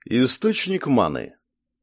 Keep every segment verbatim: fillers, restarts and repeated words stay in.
Источник маны.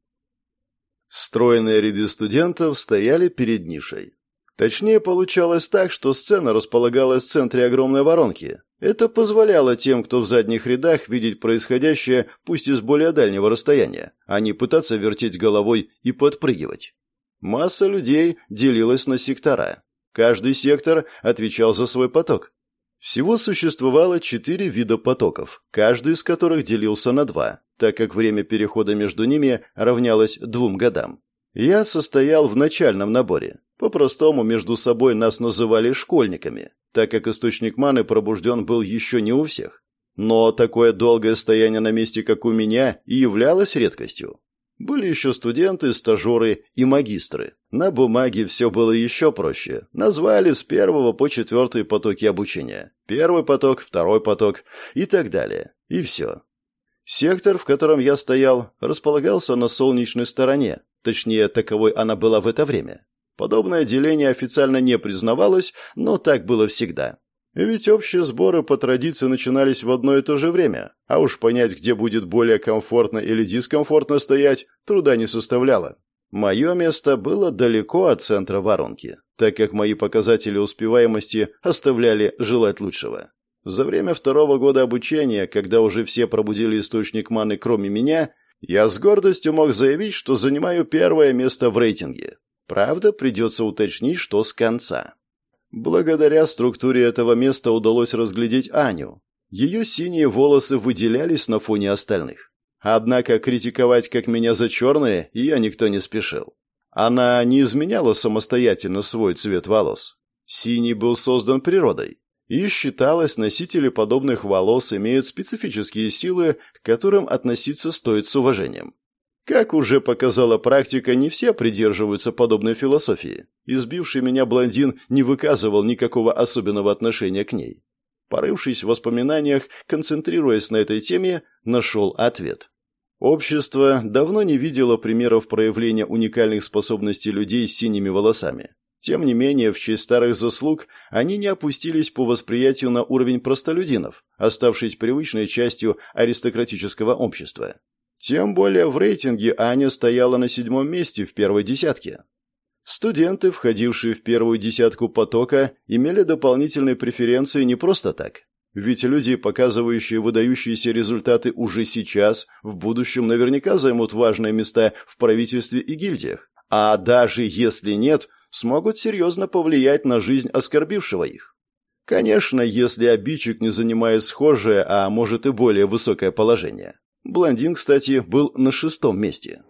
Стройные ряды студентов стояли перед нишей. Точнее, получалось так, что сцена располагалась в центре огромной воронки. Это позволяло тем, кто в задних рядах, видеть происходящее, пусть и с более дальнего расстояния, а не пытаться вертеть головой и подпрыгивать. Масса людей делилась на сектора. Каждый сектор отвечал за свой поток. Всего существовало четыре вида потоков, каждый из которых делился на два, так как время перехода между ними равнялось двум годам. Я состоял в начальном наборе. По-простому, между собой нас называли школьниками, так как источник маны пробужден был еще не у всех. Но такое долгое стояние на месте, как у меня, и являлось редкостью. Были еще студенты, стажеры и магистры. На бумаге все было еще проще. Назвали с первого по четвертый потоки обучения. Первый поток, второй поток и так далее. И все. Сектор, в котором я стоял, располагался на солнечной стороне. Точнее, таковой она была в это время. Подобное деление официально не признавалось, но так было всегда. Ведь общие сборы по традиции начинались в одно и то же время, а уж понять, где будет более комфортно или дискомфортно стоять, труда не составляло. Мое место было далеко от центра воронки, так как мои показатели успеваемости оставляли желать лучшего. За время второго года обучения, когда уже все пробудили источник маны кроме меня, я с гордостью мог заявить, что занимаю первое место в рейтинге. Правда, придется уточнить, что с конца. Благодаря структуре этого места удалось разглядеть Аню. Ее синие волосы выделялись на фоне остальных. Однако критиковать, как меня за черные, ее никто не спешил. Она не изменяла самостоятельно свой цвет волос. Синий был создан природой. И считалось, носители подобных волос имеют специфические силы, к которым относиться стоит с уважением. Как уже показала практика, не все придерживаются подобной философии. Избивший меня блондин не выказывал никакого особенного отношения к ней. Порывшись в воспоминаниях, концентрируясь на этой теме, нашел ответ. Общество давно не видело примеров проявления уникальных способностей людей с синими волосами. Тем не менее, в честь старых заслуг они не опустились по восприятию на уровень простолюдинов, оставшись привычной частью аристократического общества. Тем более в рейтинге Аня стояла на седьмом месте в первой десятке. Студенты, входившие в первую десятку потока, имели дополнительные преференции не просто так. Ведь люди, показывающие выдающиеся результаты уже сейчас, в будущем наверняка займут важные места в правительстве и гильдиях, а даже если нет, смогут серьезно повлиять на жизнь оскорбившего их. Конечно, если обидчик не занимает схожее, а может и более высокое положение. Блондин, кстати, был на шестом месте.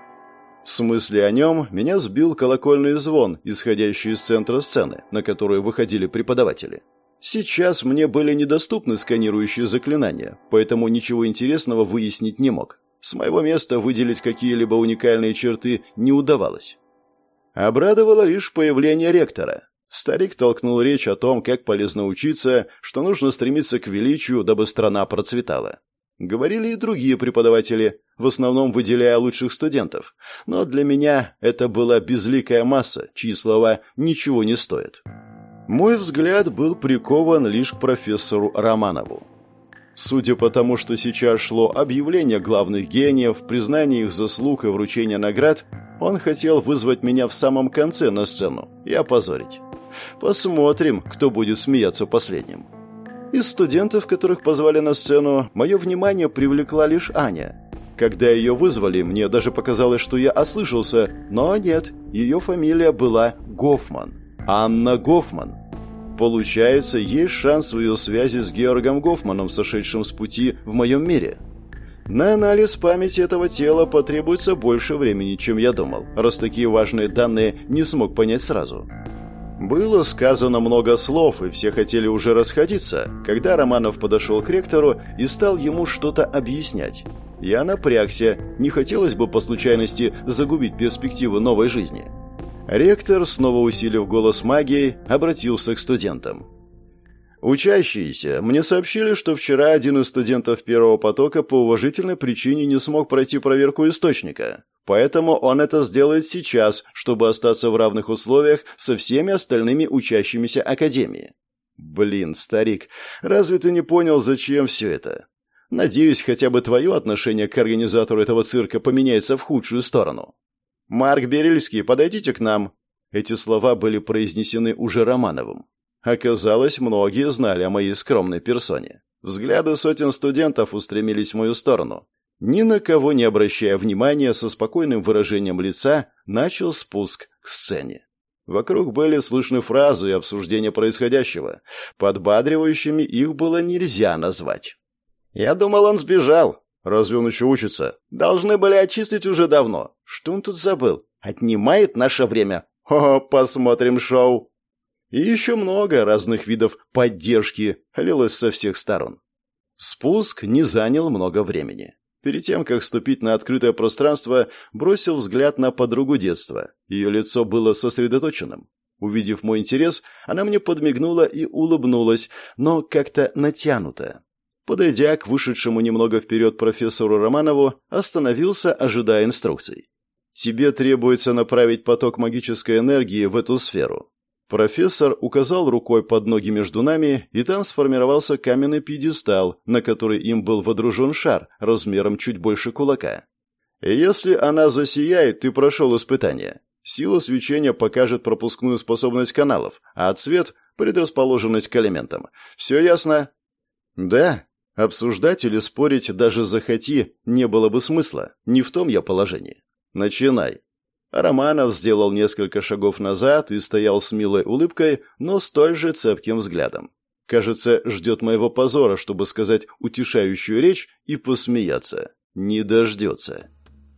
С мысли о нем меня сбил колокольный звон, исходящий из центра сцены, на которую выходили преподаватели. Сейчас мне были недоступны сканирующие заклинания, поэтому ничего интересного выяснить не мог. С моего места выделить какие-либо уникальные черты не удавалось. Обрадовало лишь появление ректора. Старик толкнул речь о том, как полезно учиться, что нужно стремиться к величию, дабы страна процветала. Говорили и другие преподаватели, в основном выделяя лучших студентов, но для меня это была безликая масса, чьи слова ничего не стоят. Мой взгляд был прикован лишь к профессору Романову. Судя по тому, что сейчас шло объявление главных гениев, признание их заслуг и вручение наград, он хотел вызвать меня в самом конце на сцену и опозорить. Посмотрим, кто будет смеяться последним. Из студентов, которых позвали на сцену, мое внимание привлекла лишь Аня. Когда ее вызвали, мне даже показалось, что я ослышался, но нет, ее фамилия была Гофман. Анна Гофман. Получается, есть шанс в ее связи с Георгом Гофманом, сошедшим с пути в моем мире. На анализ памяти этого тела потребуется больше времени, чем я думал, раз такие важные данные не смог понять сразу. Было сказано много слов, и все хотели уже расходиться, когда Романов подошел к ректору и стал ему что-то объяснять. Я напрягся, не хотелось бы по случайности загубить перспективы новой жизни. Ректор, снова усилив голос магией, обратился к студентам. «Учащиеся, мне сообщили, что вчера один из студентов первого потока по уважительной причине не смог пройти проверку источника. Поэтому он это сделает сейчас, чтобы остаться в равных условиях со всеми остальными учащимися академии». «Блин, старик, разве ты не понял, зачем все это?» Надеюсь, хотя бы твое отношение к организатору этого цирка поменяется в худшую сторону. Марк Берельский, подойдите к нам. Эти слова были произнесены уже Романовым. Оказалось, многие знали о моей скромной персоне. Взгляды сотен студентов устремились в мою сторону. Ни на кого не обращая внимания, со спокойным выражением лица начал спуск к сцене. Вокруг были слышны фразы и обсуждения происходящего. Подбадривающими их было нельзя назвать. «Я думал, он сбежал. Разве он еще учится? Должны были очистить уже давно. Что он тут забыл? Отнимает наше время. О, посмотрим шоу!» И еще много разных видов поддержки лилось со всех сторон. Спуск не занял много времени. Перед тем, как ступить на открытое пространство, бросил взгляд на подругу детства. Ее лицо было сосредоточенным. Увидев мой интерес, она мне подмигнула и улыбнулась, но как-то натянуто. Подойдя к вышедшему немного вперед профессору Романову, остановился, ожидая инструкций. «Тебе требуется направить поток магической энергии в эту сферу». Профессор указал рукой под ноги между нами, и там сформировался каменный пьедестал, на который им был водружен шар размером чуть больше кулака. «Если она засияет, ты прошел испытание. Сила свечения покажет пропускную способность каналов, а цвет – предрасположенность к элементам. Все ясно?» «Да». Обсуждать или спорить даже захоти не было бы смысла. Не в том я положении. «Начинай». Романов сделал несколько шагов назад и стоял с милой улыбкой, но столь же цепким взглядом. Кажется, ждет моего позора, чтобы сказать утешающую речь и посмеяться. Не дождется.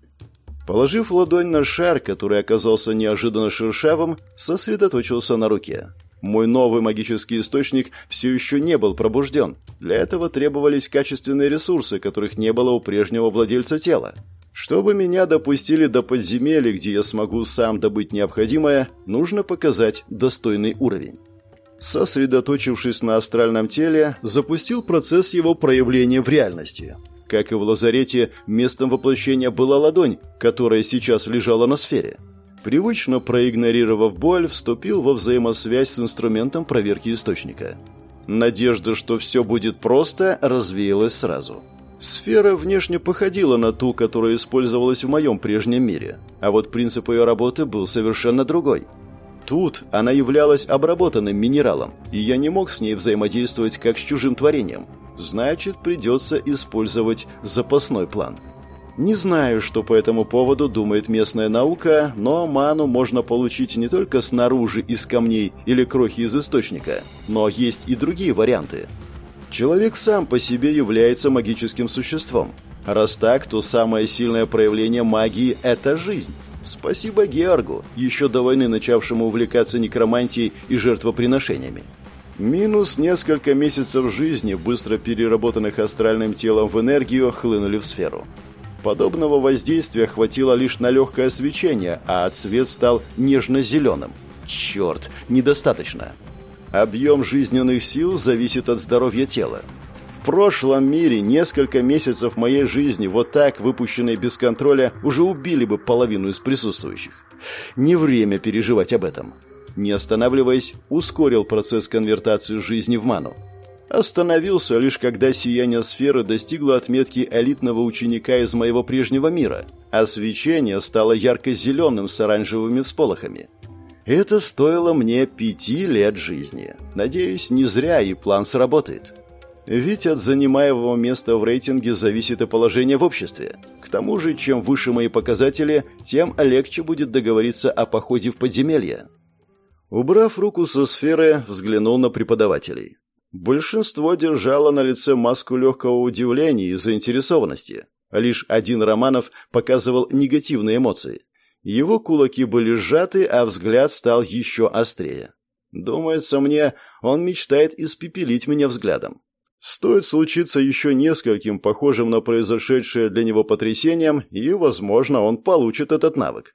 Положив ладонь на шар, который оказался неожиданно шершавым, сосредоточился на руке. Мой новый магический источник все еще не был пробужден. Для этого требовались качественные ресурсы, которых не было у прежнего владельца тела. Чтобы меня допустили до подземелья, где я смогу сам добыть необходимое, нужно показать достойный уровень. Сосредоточившись на астральном теле, запустил процесс его проявления в реальности. Как и в лазарете, местом воплощения была ладонь, которая сейчас лежала на сфере. Привычно проигнорировав боль, вступил во взаимосвязь с инструментом проверки источника. Надежда, что все будет просто, развеялась сразу. Сфера внешне походила на ту, которая использовалась в моем прежнем мире, а вот принцип ее работы был совершенно другой. Тут она являлась обработанным минералом, и я не мог с ней взаимодействовать как с чужим творением. Значит, придется использовать запасной план. Не знаю, что по этому поводу думает местная наука, но ману можно получить не только снаружи из камней или крохи из источника, но есть и другие варианты. Человек сам по себе является магическим существом. Раз так, то самое сильное проявление магии – это жизнь. Спасибо Георгу, еще до войны начавшему увлекаться некромантией и жертвоприношениями. Минус несколько месяцев жизни, быстро переработанных астральным телом в энергию, хлынули в сферу. Подобного воздействия хватило лишь на легкое свечение, а цвет стал нежно-зеленым. Черт, недостаточно. Объем жизненных сил зависит от здоровья тела. В прошлом мире несколько месяцев моей жизни, вот так, выпущенные без контроля, уже убили бы половину из присутствующих. Не время переживать об этом. Не останавливаясь, ускорил процесс конвертации жизни в ману. Остановился лишь когда сияние сферы достигло отметки элитного ученика из моего прежнего мира, а свечение стало ярко-зеленым с оранжевыми всполохами. Это стоило мне пяти лет жизни. Надеюсь, не зря и план сработает. Ведь от занимаемого места в рейтинге зависит и положение в обществе. К тому же, чем выше мои показатели, тем легче будет договориться о походе в подземелье. Убрав руку со сферы, взглянул на преподавателей. Большинство держало на лице маску легкого удивления и заинтересованности. Лишь один Романов показывал негативные эмоции. Его кулаки были сжаты, а взгляд стал еще острее. Думается мне, он мечтает испепелить меня взглядом. Стоит случиться еще нескольким похожим на произошедшее для него потрясением, и, возможно, он получит этот навык.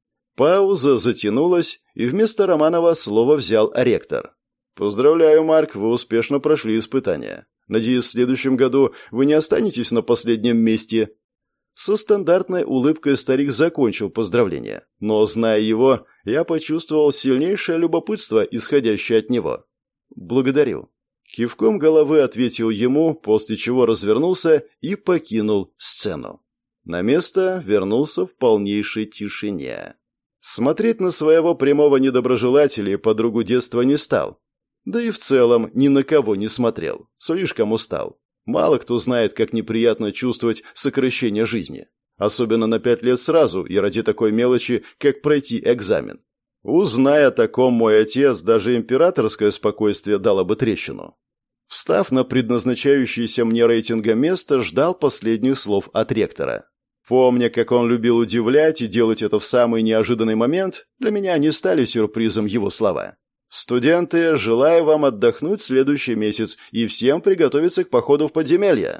Пауза затянулась, и вместо Романова слово взял ректор. «Поздравляю, Марк, вы успешно прошли испытания. Надеюсь, в следующем году вы не останетесь на последнем месте». Со стандартной улыбкой старик закончил поздравление, но, зная его, я почувствовал сильнейшее любопытство, исходящее от него. «Благодарю». Кивком головы ответил ему, после чего развернулся и покинул сцену. На место вернулся в полнейшей тишине. Смотреть на своего прямого недоброжелателя и подругу детства не стал. Да и в целом ни на кого не смотрел. Слишком устал. Мало кто знает, как неприятно чувствовать сокращение жизни. Особенно на пять лет сразу и ради такой мелочи, как пройти экзамен. Узная о таком мой отец, даже императорское спокойствие дало бы трещину. Встав на предназначающееся мне рейтингом место, ждал последних слов от ректора. Помня, как он любил удивлять и делать это в самый неожиданный момент, для меня не стали сюрпризом его слова. «Студенты, желаю вам отдохнуть следующий месяц и всем приготовиться к походу в подземелье».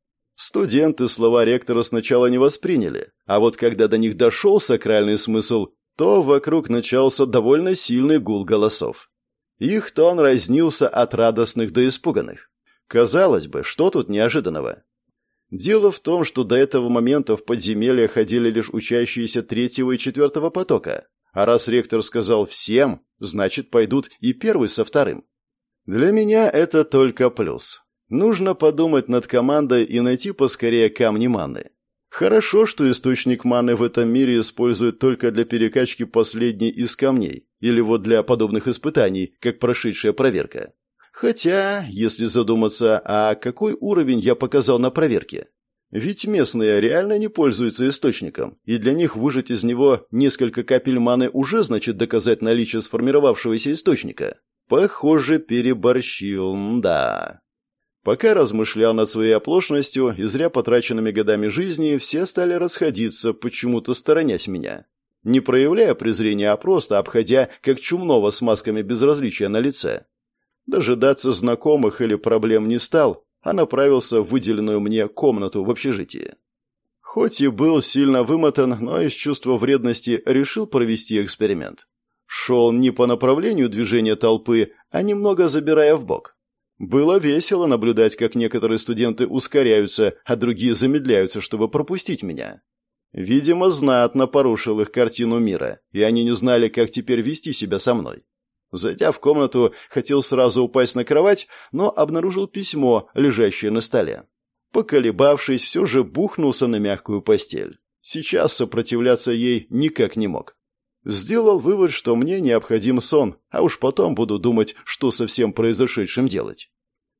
Студенты слова ректора сначала не восприняли, а вот когда до них дошел сакральный смысл, то вокруг начался довольно сильный гул голосов. Их тон разнился от радостных до испуганных. Казалось бы, что тут неожиданного? Дело в том, что до этого момента в подземелье ходили лишь учащиеся третьего и четвертого потока, а раз ректор сказал «всем», значит, пойдут и первый со вторым. Для меня это только плюс. Нужно подумать над командой и найти поскорее камни маны. Хорошо, что источник маны в этом мире используют только для перекачки последней из камней, или вот для подобных испытаний, как прошедшая проверка. Хотя, если задуматься, а какой уровень я показал на проверке? Ведь местные реально не пользуются источником, и для них выжать из него несколько капель маны уже значит доказать наличие сформировавшегося источника. Похоже, переборщил, да. Пока размышлял над своей оплошностью и зря потраченными годами жизни, все стали расходиться, почему-то сторонясь меня. Не проявляя презрения, а просто обходя, как чумного с масками безразличия на лице. Дожидаться знакомых или проблем не стал, а направился в выделенную мне комнату в общежитии. Хоть и был сильно вымотан, но из чувства вредности решил провести эксперимент. Шел не по направлению движения толпы, а немного забирая вбок. Было весело наблюдать, как некоторые студенты ускоряются, а другие замедляются, чтобы пропустить меня. Видимо, знатно порушил их картину мира, и они не знали, как теперь вести себя со мной. Зайдя в комнату, хотел сразу упасть на кровать, но обнаружил письмо, лежащее на столе. Поколебавшись, все же бухнулся на мягкую постель. Сейчас сопротивляться ей никак не мог. Сделал вывод, что мне необходим сон, а уж потом буду думать, что со всем произошедшим делать.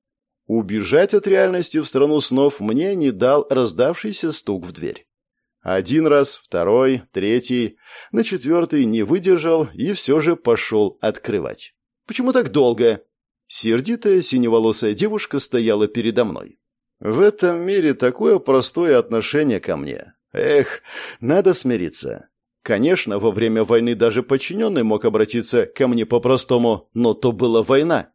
Убежать от реальности в страну снов мне не дал раздавшийся стук в дверь. Один раз, второй, третий. На четвертый не выдержал и все же пошел открывать. «Почему так долго?» Сердитая синеволосая девушка стояла передо мной. В этом мире такое простое отношение ко мне. Эх, надо смириться. Конечно, во время войны даже подчиненный мог обратиться ко мне по-простому, но то была война.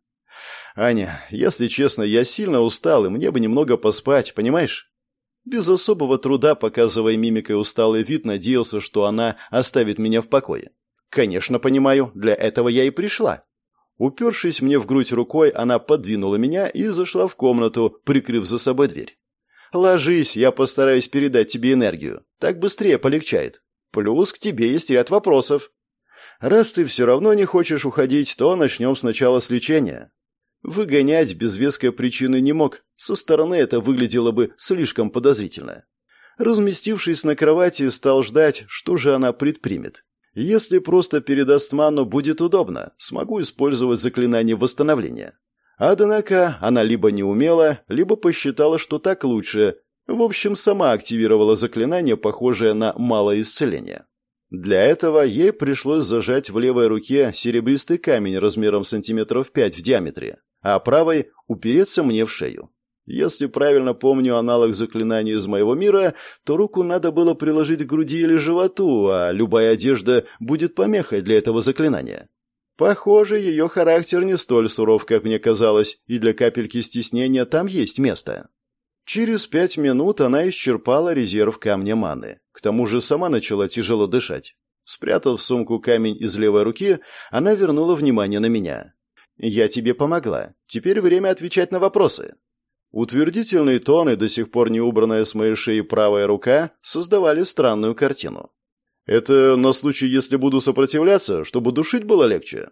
Аня, если честно, я сильно устал, и мне бы немного поспать, понимаешь? Без особого труда, показывая мимикой усталый вид, надеялся, что она оставит меня в покое. Конечно, понимаю, для этого я и пришла. Упершись мне в грудь рукой, она подвинула меня и зашла в комнату, прикрыв за собой дверь. «Ложись, я постараюсь передать тебе энергию. Так быстрее полегчает. Плюс к тебе есть ряд вопросов. Раз ты все равно не хочешь уходить, то начнем сначала с лечения». Выгонять без веской причины не мог. Со стороны это выглядело бы слишком подозрительно. Разместившись на кровати, стал ждать, что же она предпримет. Если просто передаст ману, будет удобно. Смогу использовать заклинание восстановления. Однако она либо не умела, либо посчитала, что так лучше. В общем, сама активировала заклинание, похожее на малое исцеление. Для этого ей пришлось зажать в левой руке серебристый камень размером сантиметров пять в диаметре, а правой упереться мне в шею. Если правильно помню аналог заклинания из моего мира, то руку надо было приложить к груди или животу, а любая одежда будет помехой для этого заклинания. Похоже, ее характер не столь суров, как мне казалось, и для капельки стеснения там есть место. Через пять минут она исчерпала резерв камня маны. К тому же сама начала тяжело дышать. Спрятав в сумку камень из левой руки, она вернула внимание на меня. «Я тебе помогла. Теперь время отвечать на вопросы». Утвердительный тон и до сих пор не убранная с моей шеи правая рука создавали странную картину. «Это на случай, если буду сопротивляться, чтобы душить было легче?»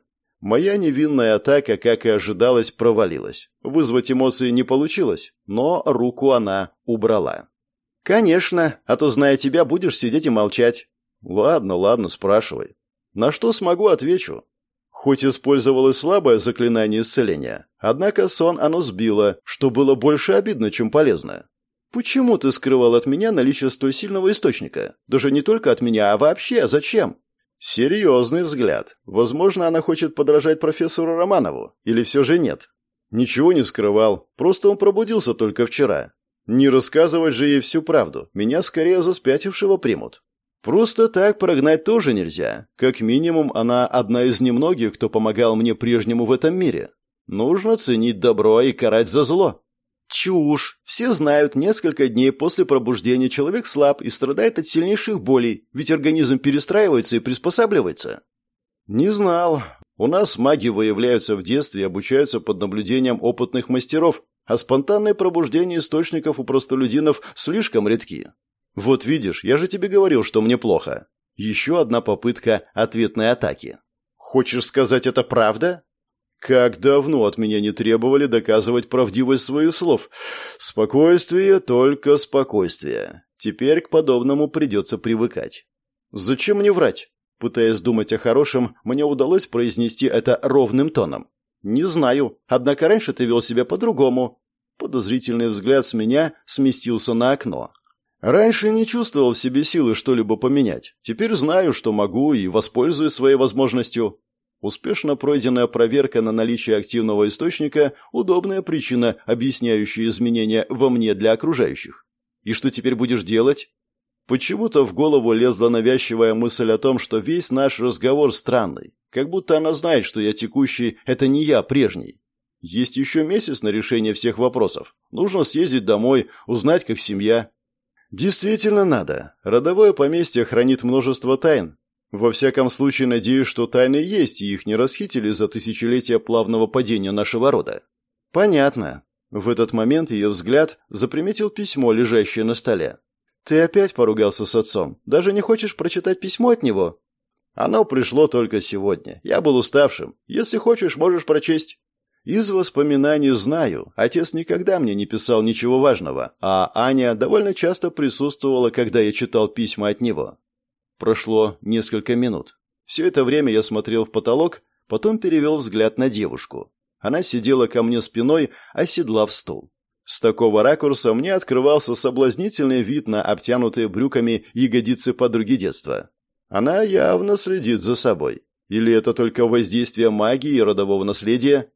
Моя невинная атака, как и ожидалось, провалилась. Вызвать эмоции не получилось, но руку она убрала. «Конечно, а то, зная тебя, будешь сидеть и молчать». «Ладно, ладно, спрашивай». «На что смогу, отвечу». Хоть использовал и слабое заклинание исцеления, однако сон оно сбило, что было больше обидно, чем полезно. «Почему ты скрывал от меня наличие столь сильного источника? Даже не только от меня, а вообще, зачем?» «Серьезный взгляд. Возможно, она хочет подражать профессору Романову. Или все же нет?» «Ничего не скрывал. Просто он пробудился только вчера. Не рассказывать же ей всю правду. Меня скорее за спятившего примут. Просто так прогнать тоже нельзя. Как минимум, она одна из немногих, кто помогал мне прежнему в этом мире. Нужно ценить добро и карать за зло». «Чушь! Все знают, несколько дней после пробуждения человек слаб и страдает от сильнейших болей, ведь организм перестраивается и приспосабливается». «Не знал. У нас маги выявляются в детстве и обучаются под наблюдением опытных мастеров, а спонтанные пробуждения источников у простолюдинов слишком редки. Вот видишь, я же тебе говорил, что мне плохо». Еще одна попытка ответной атаки. «Хочешь сказать, это правда?» Как давно от меня не требовали доказывать правдивость своих слов. Спокойствие, только спокойствие. Теперь к подобному придется привыкать. Зачем мне врать? Пытаясь думать о хорошем, мне удалось произнести это ровным тоном. Не знаю, однако раньше ты вел себя по-другому. Подозрительный взгляд с меня сместился на окно. Раньше не чувствовал в себе силы что-либо поменять. Теперь знаю, что могу, и воспользуюсь своей возможностью. Успешно пройденная проверка на наличие активного источника – удобная причина, объясняющая изменения во мне для окружающих. И что теперь будешь делать? Почему-то в голову лезла навязчивая мысль о том, что весь наш разговор странный. Как будто она знает, что я текущий – это не я прежний. Есть еще месяц на решение всех вопросов. Нужно съездить домой, узнать, как семья. Действительно надо. Родовое поместье хранит множество тайн. Во всяком случае, надеюсь, что тайны есть, и их не расхитили за тысячелетия плавного падения нашего рода. Понятно. В этот момент ее взгляд заприметил письмо, лежащее на столе. Ты опять поругался с отцом? Даже не хочешь прочитать письмо от него? Оно пришло только сегодня. Я был уставшим. Если хочешь, можешь прочесть. Из воспоминаний знаю, отец никогда мне не писал ничего важного, а Аня довольно часто присутствовала, когда я читал письма от него. Прошло несколько минут. Все это время я смотрел в потолок, потом перевел взгляд на девушку. Она сидела ко мне спиной, оседлав стул. С такого ракурса мне открывался соблазнительный вид на обтянутые брюками ягодицы подруги детства. Она явно следит за собой. Или это только воздействие магии и родового наследия?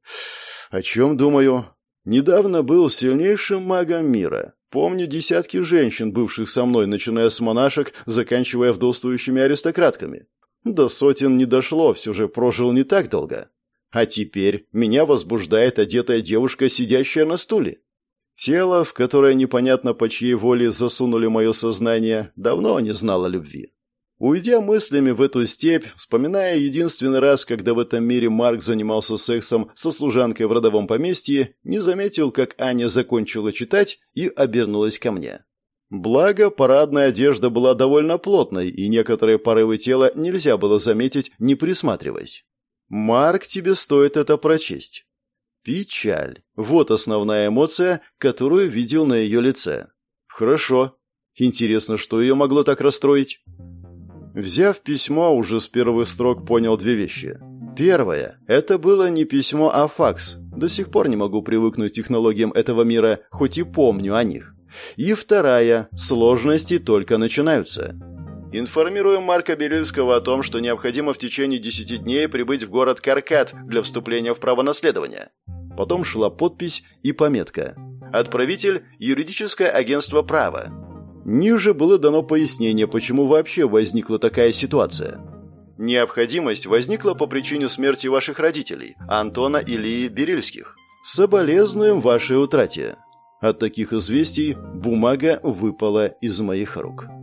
О чем думаю? Недавно был сильнейшим магом мира. Помню десятки женщин, бывших со мной, начиная с монашек, заканчивая вдовствующими аристократками. До сотен не дошло, все же прожил не так долго. А теперь меня возбуждает одетая девушка, сидящая на стуле. Тело, в которое непонятно по чьей воле засунули мое сознание, давно не знало любви. Уйдя мыслями в эту степь, вспоминая единственный раз, когда в этом мире Марк занимался сексом со служанкой в родовом поместье, не заметил, как Аня закончила читать и обернулась ко мне. Благо, парадная одежда была довольно плотной, и некоторые порывы тела нельзя было заметить, не присматриваясь. «Марк, тебе стоит это прочесть». Печаль. Вот основная эмоция, которую видел на ее лице. Хорошо. Интересно, что ее могло так расстроить? Взяв письмо, уже с первых строк понял две вещи. Первое. Это было не письмо, а факс. До сих пор не могу привыкнуть к технологиям этого мира, хоть и помню о них. И вторая. Сложности только начинаются. Информируем Марка Берильского о том, что необходимо в течение десяти дней прибыть в город Каркат для вступления в право наследования. Потом шла подпись и пометка. Отправитель – юридическое агентство права. Ниже было дано пояснение, почему вообще возникла такая ситуация. Необходимость возникла по причине смерти ваших родителей, Антона и Лии Берильских. Соболезнуем вашей утрате. От таких известий бумага выпала из моих рук.